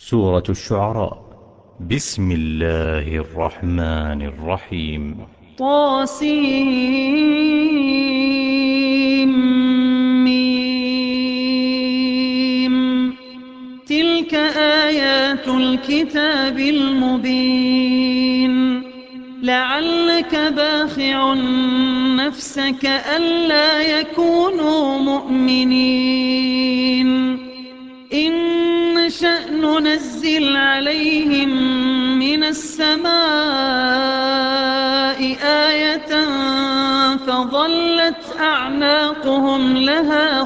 سورة الشعراء. بسم الله الرحمن الرحيم. طاسيم. تلك آيات الكتاب المبين. لعلك باخع نفسك ألا يكونوا مؤمنين. إن نشأ ننزل عليهم من السماء آية فظلت أعناقهم لها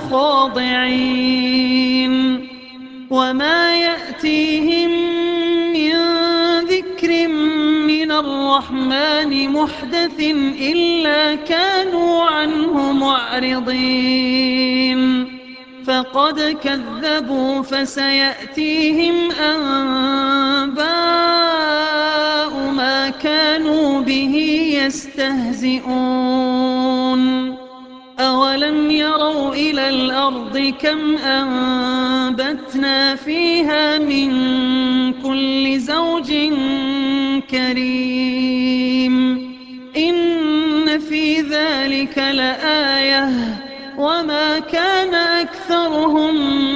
خاضعين. وما يأتيهم من ذكر من الرحمن محدث إلا كانوا عنه معرضين. فقد كذبوا فسيأتيهم أنباء ما كانوا به يستهزئون. أولم يروا إلى الأرض كم أنبتنا فيها من كل زوج كريم. إن في ذلك لآية وما كان أكثرهم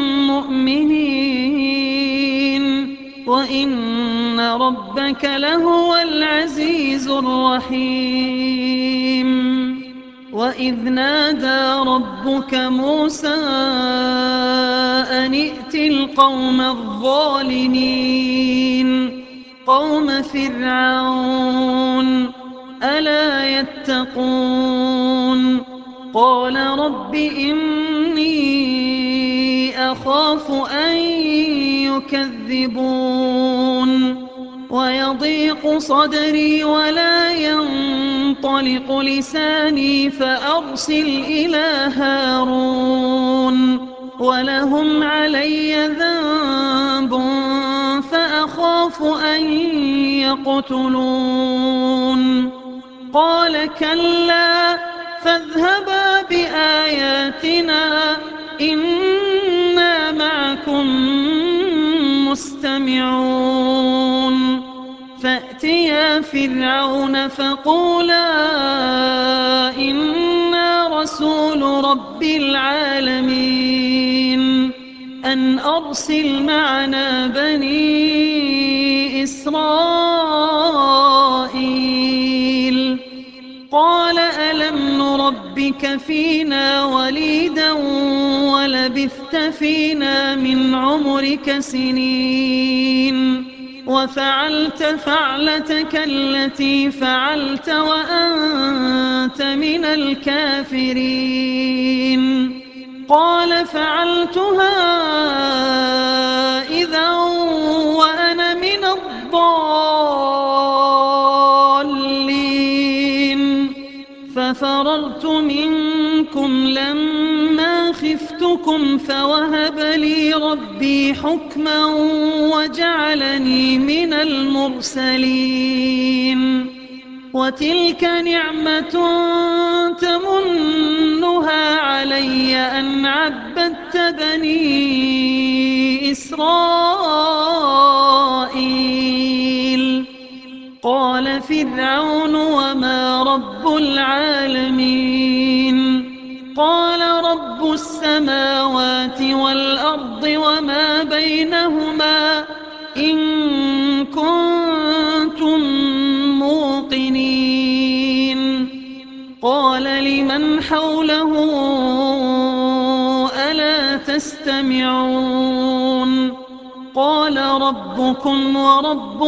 مؤمنين وإن ربك لهو العزيز الرحيم. وإذ نادى ربك موسى أن ائت القوم الظالمين قوم فرعون ألا يتقون. قال رب إني أخاف أن يكذبون ويضيق صدري ولا ينطلق لساني فأرسل إلى هارون ولهم علي ذنب فأخاف أن يقتلون. قال كلا فاذهبا بآياتنا إنا معكم مستمعون. فأتيا فرعون فقولا إنا رسول رب العالمين أن أرسل معنا بني إسرائيل. قال ألم نربك فينا وليدا ولبثت فينا من عمرك سنين وفعلت فعلتك التي فعلت وأنت من الكافرين. قال فعلتها إذا وأنا من الضالين. ففررت منكم لما خفتكم فوهب لي ربي حكما وجعلني من المرسلين. وتلك نعمة تمنها علي أن عبدت بني إسرائيل. قال فرعون وما رب العالمين. قال رب السماوات والأرض وما بينهما إن كنتم موقنين. قال لمن حوله ألا تستمعون. قال ربكم ورب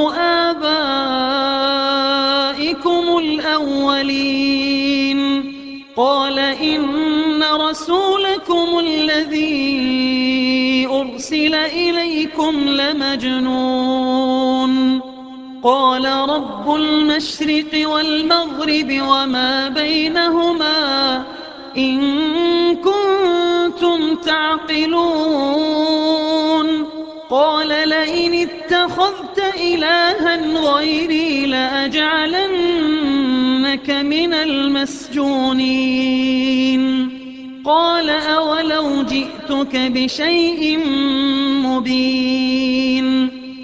آبائكم الأولين. قال إن رسولكم الذي أرسل إليكم لمجنون. قال رب المشرق والمغرب وما بينهما إن كنتم تعقلون. قال لئن اتخذت إلها غيري لأجعلنك من المسجونين. قال أولو جئتك بشيء مبين.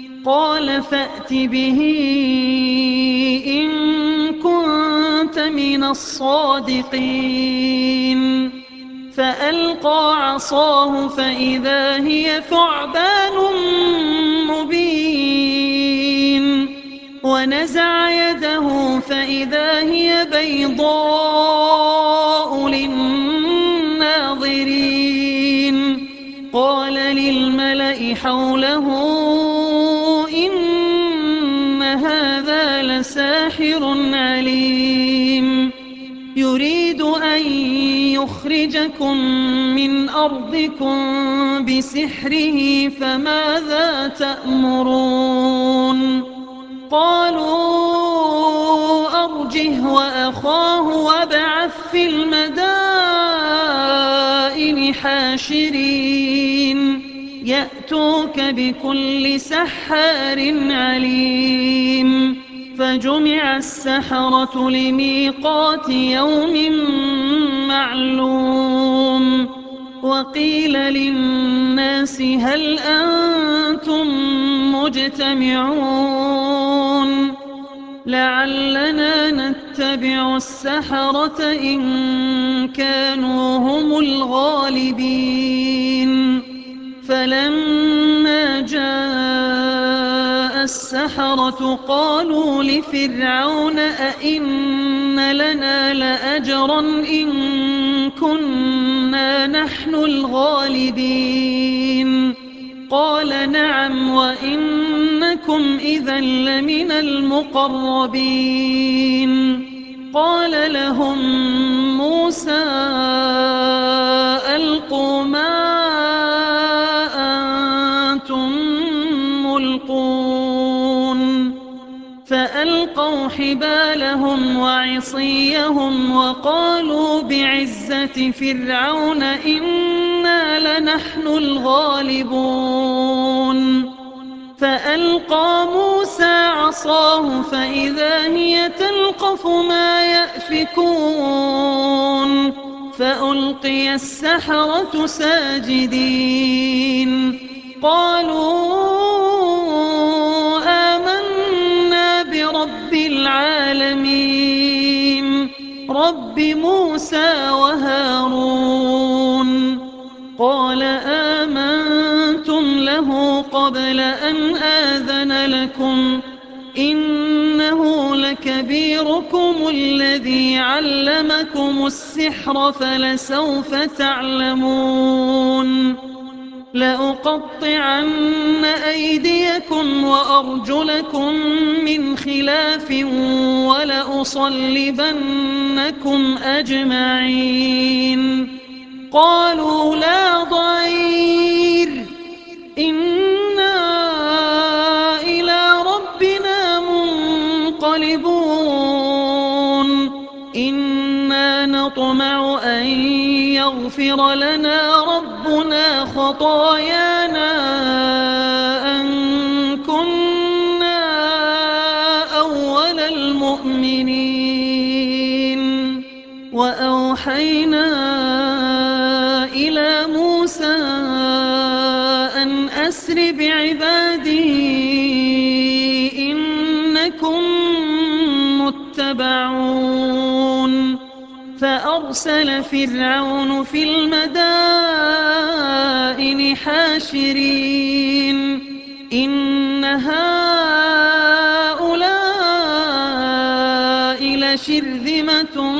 قال فأت به إن كنت من الصادقين فألقى عصاه فإذا هي ثعبان مبين ونزع يده فإذا هي بيضاء للناظرين قال للملأ حوله إن هذا لساحر عليم يريد أن يخرجكم من أرضكم بسحره فماذا تأمرون قالوا أرجه وأخاه وابعث في المدائن حاشرين يأتوك بكل سحار عليم فجمع السحرة لميقات يوم معلوم وقيل للناس هل أنتم مجتمعون لعلنا نتبع السحرة إن كانوا هم الغالبين فلما جاء السحرة قالوا لفرعون أئن لنا لأجرا إن كنا نحن الغالبين قال نعم وإنكم إذا لمن المقربين قال لهم موسى ألقوا ما أنتم ملقون فألقوا حبالهم وعصيهم وقالوا بعزة فرعون إنا لنحن الغالبون فألقى موسى عصاه فإذا هي تلقف ما يأفكون فألقي السحرة ساجدين قالوا آمنا برب العالمين رب موسى وهارون قال آمنتم له قبل أن آذن لكم إنه لكبيركم الذي علمكم السحر فلسوف تعلمون لأقطعن أيديكم وأرجلكم من خلاف ولأصلبنكم أجمعين قالوا لا ضير إنا إلى ربنا منقلبون إنا نطمع أن يغفر لنا ربنا خطايانا أن كنا أول المؤمنين وأوحينا إلى موسى أن أسر بعبادي إنكم متبعون فأرسل فرعون في المدائن حاشرين إن هؤلاء لشرذمة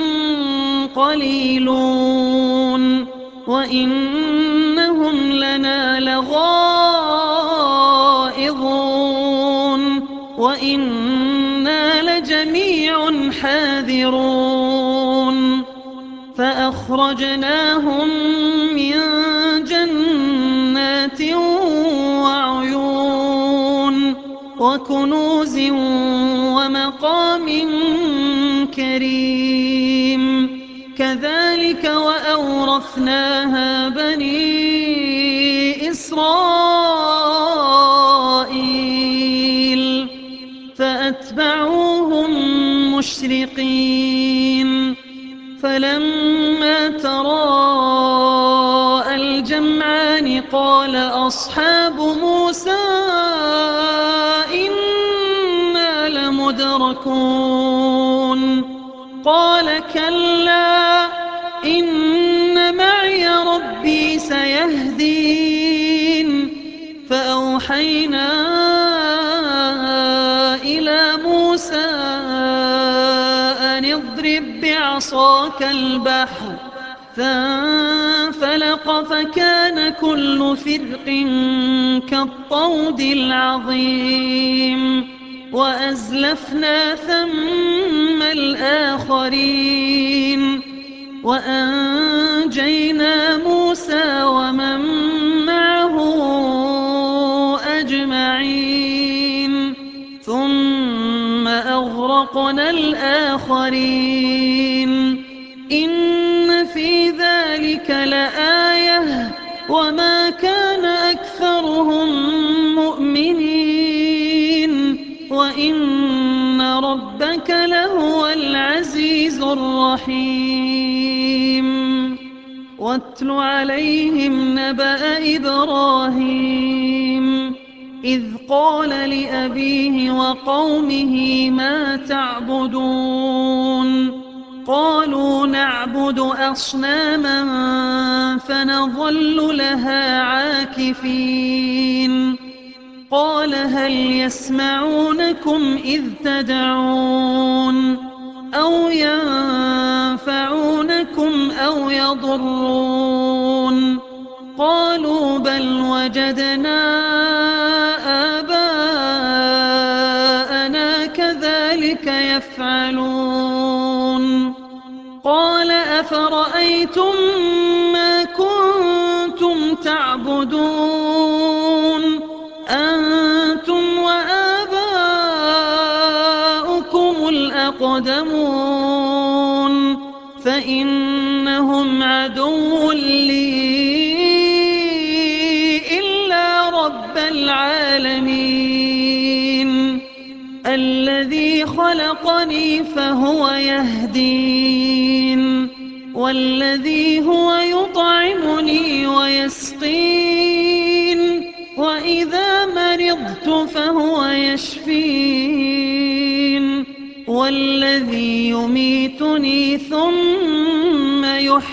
قليلون وإنهم لنا لغائظون وإنا لجميع حاذرون فأخرجناهم من جنات وعيون وكنوز ومقام كريم كذلك وأورثناها بني إسرائيل فأتبعوهم مشرقين فلما تراءى الجمعان قال أصحاب موسى إنا يتداركون قال كلا إن معي ربي سيهدين فأوحينا إلى موسى أن اضرب بعصاك البحر فانفلق فكان كل فرق كالطود العظيم وأزلفنا ثم الآخرين وأنجينا موسى ومن معه أجمعين ثم أغرقنا الآخرين إن في ذلك لآية وما كان أكثرهم مؤمنين وإن ربك لهو العزيز الرحيم واتل عليهم نبأ إبراهيم إذ قال لأبيه وقومه ما تعبدون قالوا نعبد أصناما فنظل لها عاكفين قال هل يسمعونكم إذ تدعون أو ينفعونكم أو يضرون قالوا بل وجدنا آباءنا كذلك يفعلون قال أفرأيتم ما كنتم تعبدون أنتم وآباؤكم الأقدمون فإنهم عدو لي إلا رب العالمين الذي خلقني فهو يهدين والذي هو يطعمني ويسقين وإذا مرضت فهو يشفين والذي يميتني ثم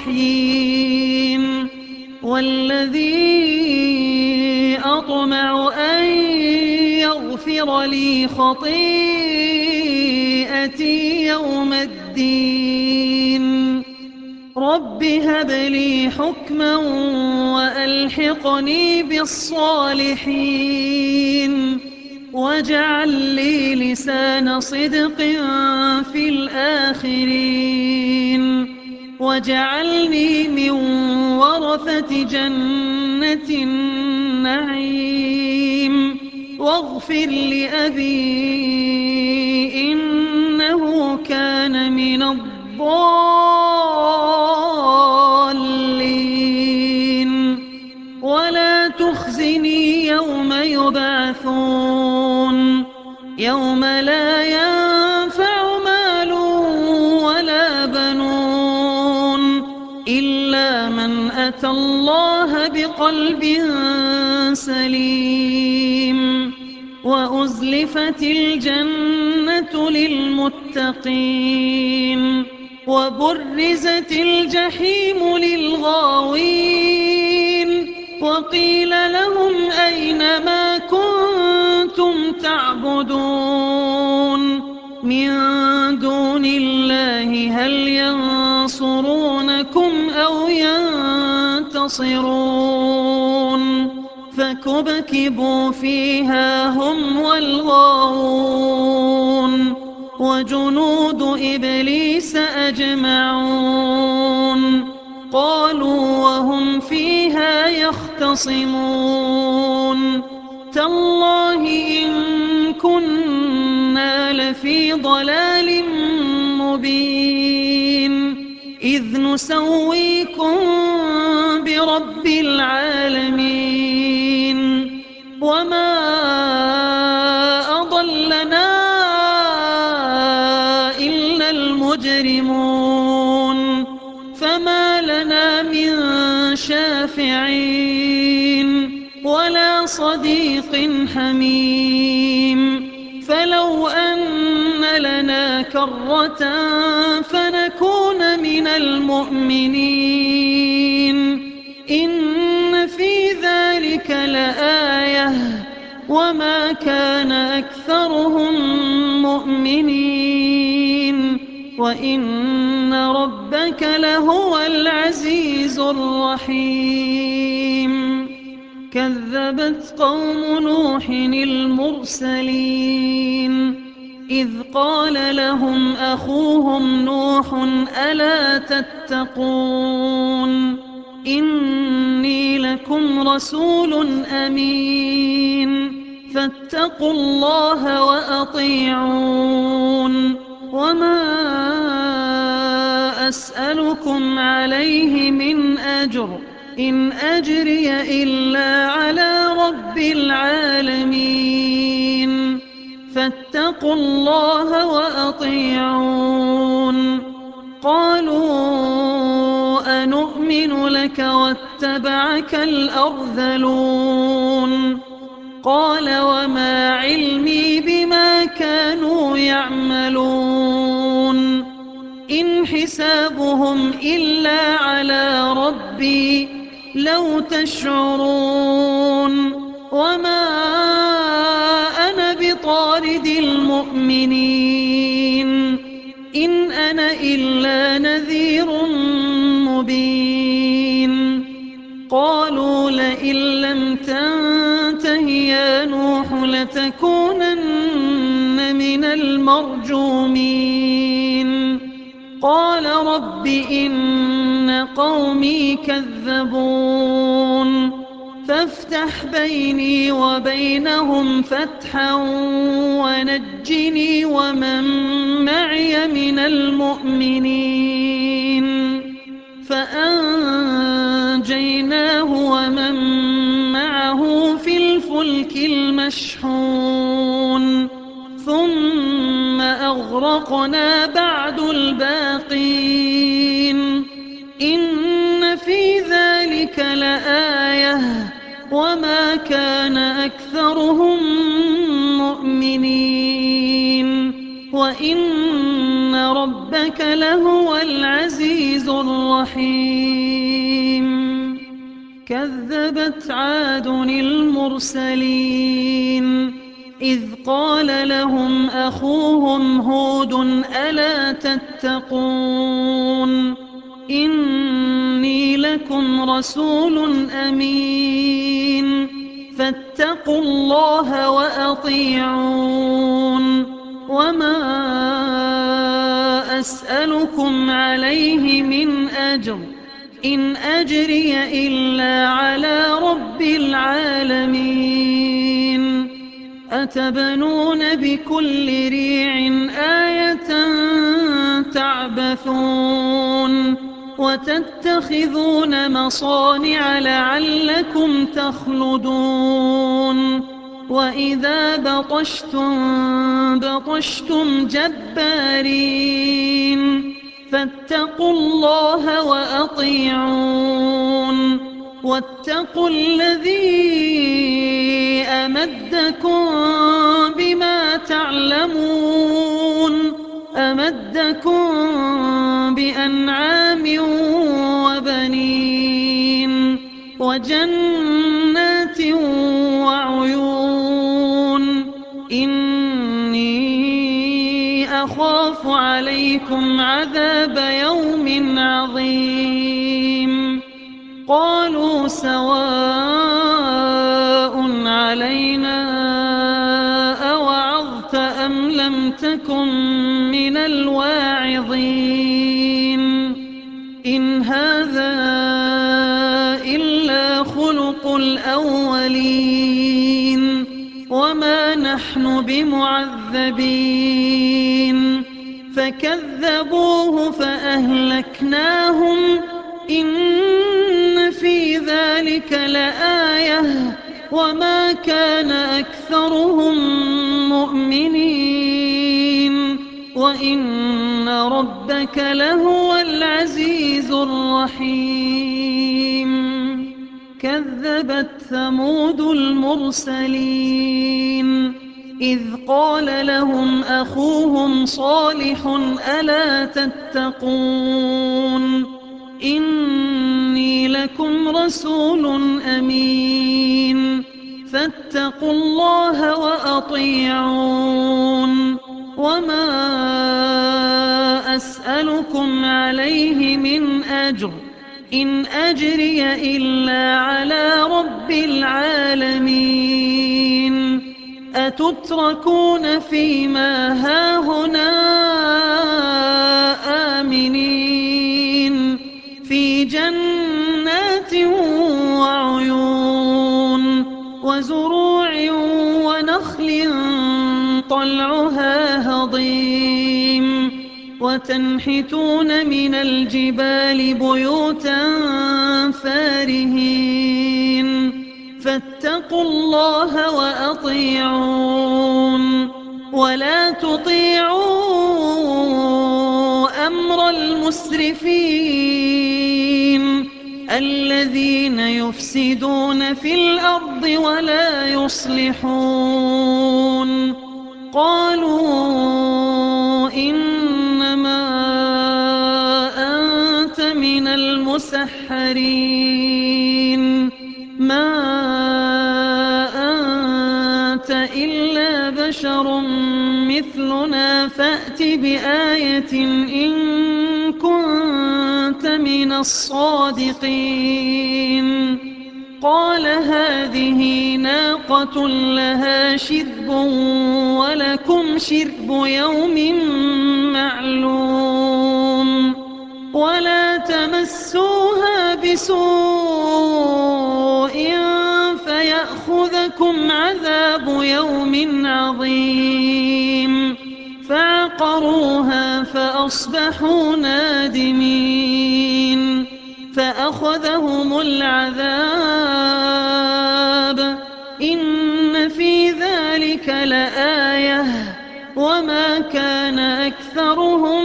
يحيين والذي أطمع أن يغفر لي خطيئتي يوم الدين رب هب لي حكما وألحقني بالصالحين واجعل لي لسان صدق في الآخرين واجعلني من ورثة جنة النعيم واغفر لأبي إنه كان من الضالين ولا تخزني يوم يبعثون يوم لا ينفع مال ولا بنون إلا من أتى الله بقلب سليم وأزلفت الجنة للمتقين وبرزت الجحيم للغاوين وقيل لهم أين ما كنتم تعبدون من دون الله هل ينصرونكم أو ينتصرون فكبكبوا فيها هم والغاوون وجنود إبليس أجمعون قالوا وهم فيها يختصمون تالله إن كنا لفي ضلال مبين إذ نسويكم برب العالمين وما أضلنا إلا المجرمون فما لنا من شافعين ولا صديق حميم فلو أن لنا كرة فنكون من المؤمنين إن في ذلك لآية وما كان أكثرهم مؤمنين وإن ربك لهو العزيز الرحيم كذبت قوم نوح المرسلين إذ قال لهم أخوهم نوح ألا تتقون إني لكم رسول أمين فاتقوا الله وأطيعون وما أسألكم عليه من أجر إن أجري إلا على رب العالمين فاتقوا الله وأطيعون قالوا أنؤمن لك واتبعك الأرذلون قال وما علمي بما كانوا يعملون إن حسابهم إلا على ربي لو تشعرون وما أنا بطارد المؤمنين إن أنا إلا نذير مبين قالوا لئن لم تنته يا نوح لتكونن من المرجومين قال رب إن قومي كذبون فافتح بيني وبينهم فتحا ونجني ومن معي من المؤمنين فأنجيناه ومن معه في الفلك المشحون ثم أغرقنا بعد الباقين إن في ذلك لآية وما كان أكثرهم مؤمنين وإن ربك لهو العزيز الرحيم كذبت عاد المرسلين إذ قال لهم أخوهم هود ألا تتقون إني لكم رسول أمين فاتقوا الله وأطيعون وما أسألكم عليه من أجر إن أجري إلا على رب العالمين أتبنون بكل ريع آية تعبثون وتتخذون مصانع لعلكم تخلدون وإذا بطشتم جبارين فاتقوا الله وأطيعون واتقوا الذي أمدكم بما تعلمون أمدكم بأنعام وبنين وجنات وعيون إني أخاف عليكم عذاب يوم عظيم قالوا سواء علينا أوعظت أم لم تكن من الواعظين إن هذا إلا خلق الأولين وما نحن بمعذبين فكذبوه فأهلكناهم إن في ذلك لآية وما كان أكثرهم مؤمنين وإن ربك لهو العزيز الرحيم كذبت ثمود المرسلين إذ قال لهم أخوهم صالح ألا تتقون إني لكم رسول أمين فاتقوا الله وأطيعون وما أسألكم عليه من أجر إن أجري إلا على رب العالمين أتتركون فيما هاهنا آمنين في جنات وعيون وزروع ونخل طلعها هضيم وتنحتون من الجبال بيوتا فارهين فاتقوا الله وأطيعون ولا تطيعوا أمر المسرفين الذين يفسدون في الأرض ولا يصلحون قالوا إنما أنت من المسحرين ما أنت إلا بشر مثلنا فأت بآية إن كنت من الصادقين قال هذه ناقة لها شرب ولكم شرب يوم معلوم ولا تمسوها بسوء فيأخذكم عذاب يوم عظيم فعقروها فأصبحوا نادمين فأخذهم العذاب إن في ذلك لآية وما كان أكثرهم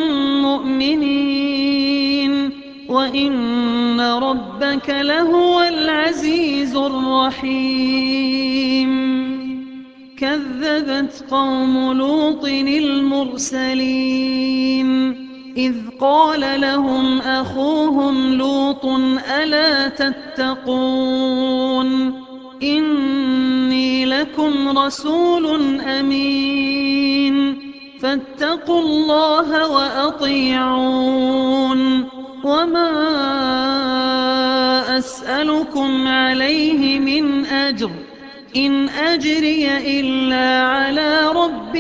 مؤمنين وإن ربك لهو العزيز الرحيم كذبت قوم لوط المرسلين إذ قال لهم أخوهم لوط ألا تتقون إني لكم رسول أمين فاتقوا الله وأطيعون وما أسألكم عليه من أجر إن أجري إلا على رب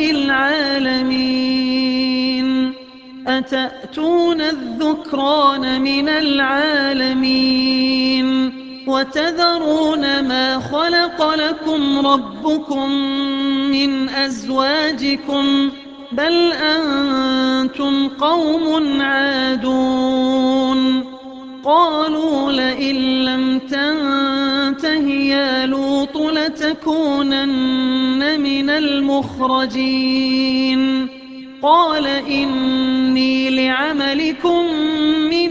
العالمين أتأتون الذكران من العالمين وتذرون ما خلق لكم ربكم من أزواجكم بل أنتم قوم عادون قالوا لئن لم تنته يا لوط لتكونن من المخرجين قال إني لعملكم من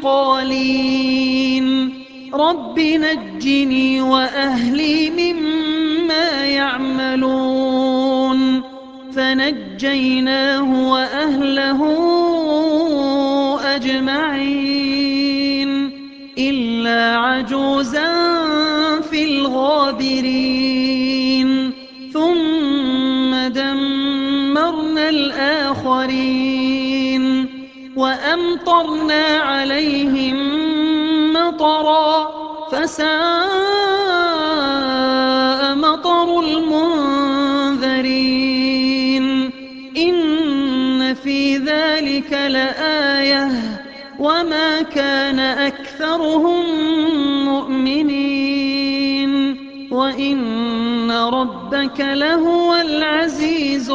القالين رب نجني وأهلي مما يعملون فنجيناه وأهله أجمعين إلا عجوزا في الغابرين ثم دمرنا الآخرين وأمطرنا عليهم مطرا فساء مطر المنذرين إن في ذلك لآية وما كان أكثرهم مؤمنين وإن ربك لهو العزيز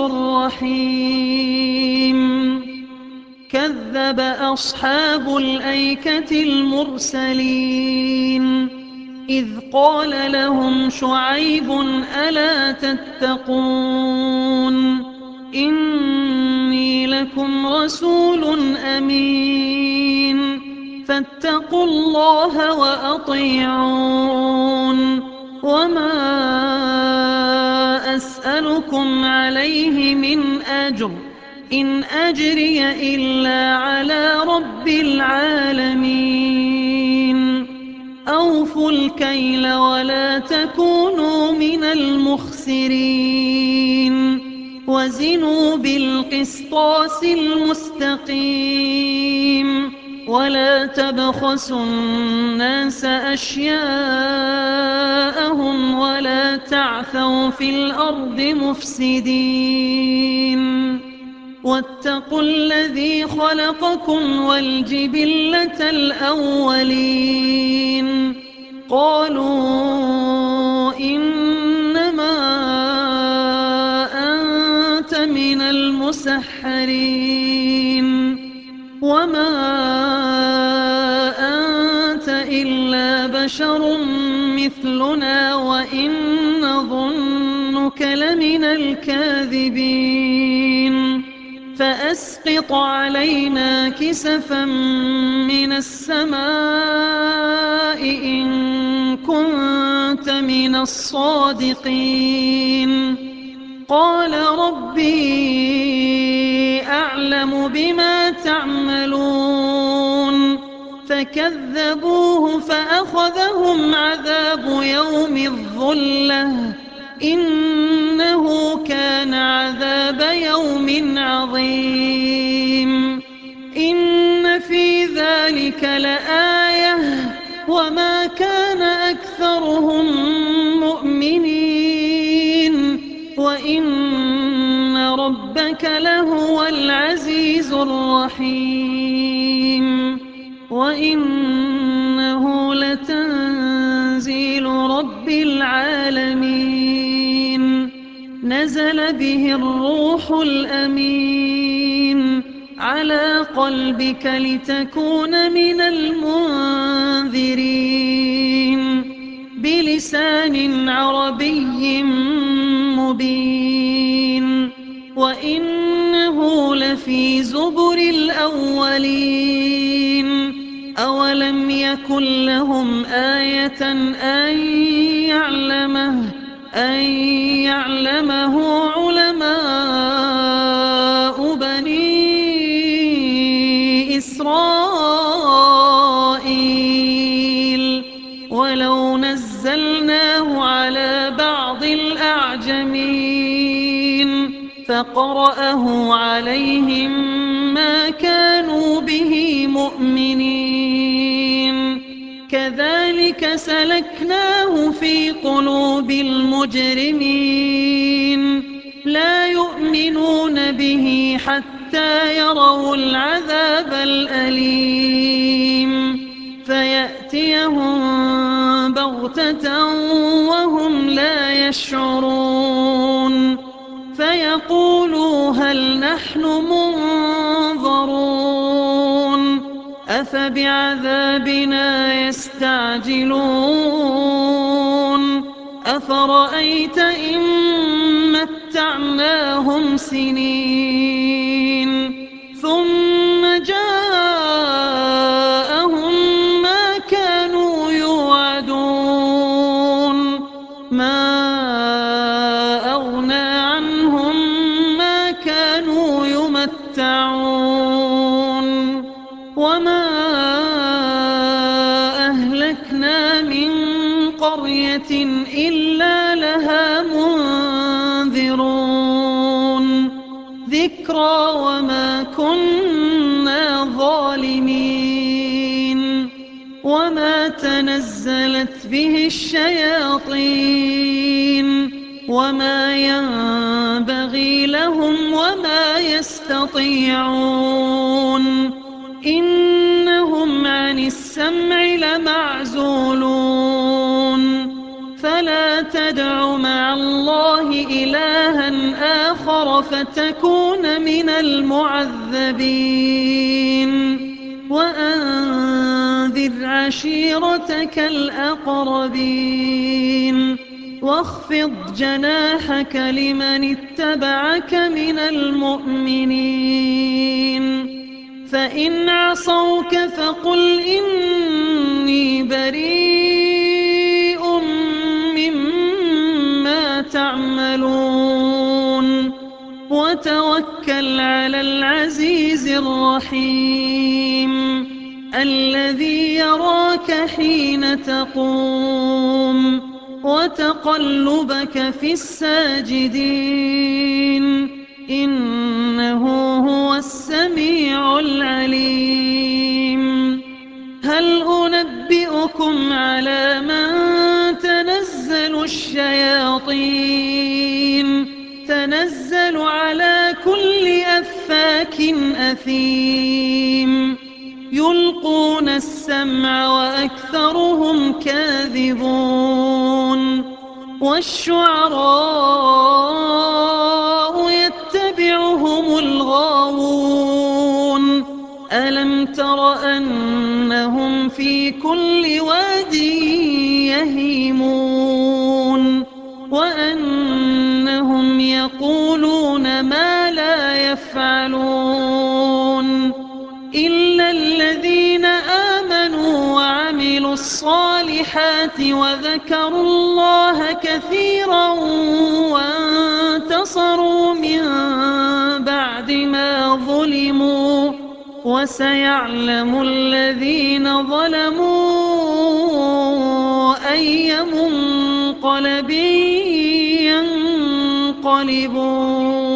الرحيم كذب أصحاب الأيكة المرسلين إذ قال لهم شعيب ألا تتقون إني لكم رسول أمين فاتقوا الله وأطيعون وما أسألكم عليه من أجر إن أجري إلا على رب العالمين أوفوا الكيل ولا تكونوا من المخسرين وزنوا بالقسطاس المستقيم ولا تبخسوا الناس أشياءهم ولا تعثوا في الأرض مفسدين واتقوا الذي خلقكم والجبلة الأولين قالوا إنما أنت من المسحرين وما أنت إلا بشر مثلنا وإن نظنك لمن الكاذبين فأسقط علينا كسفا من السماء إن كنت من الصادقين قال ربي أعلم بما تعملون فكذبوه فأخذهم عذاب يوم الظلة إنه كان عذاب يوم عظيم إن في ذلك لآية وما كان أكثرهم مؤمنين وإن ربك لهو العزيز الرحيم وإنه لتنزيل رب العالمين نزل به الروح الأمين على قلبك لتكون من المنذرين بلسان عربي مبين وإنه لفي زبر الأولين أولم يكن لهم آية أن يعلمه علماء بني إسرائيل ولو نزلناه على بعض الأعجمين فقرأه عليهم ما كانوا به مؤمنين كذلك سلكناه في قلوب المجرمين لا يؤمنون به حتى يروا العذاب الأليم فيأتيهم بغتة وهم لا يشعرون فيقولوا هل نحن منظرون أفبعذابنا يستعجلون أفرأيت إن متعناهم سنين ثم جاءهم ما كانوا يوعدون ما أغنى عنهم ما كانوا يمتعون وما أهلكنا من قرية إلا لها منذرون ذكرى وما كنا ظالمين وما تنزلت به الشياطين وما ينبغي لهم وما يستطيعون إنهم عن السمع لمعزولون فلا تدع مع الله إلها آخر فتكون من المعذبين وأنذر عشيرتك الأقربين واخفض جناحك لمن اتبعك من المؤمنين فإن عصوك فقل إني بريء مما تعملون يعملون وتوكل على العزيز الرحيم الذي يراك حين تقوم وتقلبك في الساجدين إنه هو السميع العليم هل أنبئكم على من تنزل الشياطين تنزل على كل أفاك أثيم يلقون السمع وأكثرهم كاذبون والشعراء يتبعهم الغاوون ألم تر أنهم في كل واد يهيمون وأنهم يقولون ما لا يفعلون إلا الذين آمنوا وعملوا الصالحات وذكروا الله كثيرا وانتصروا من بعد ما ظلموا وسيعلم الذين ظلموا أي منقلب ينقلبون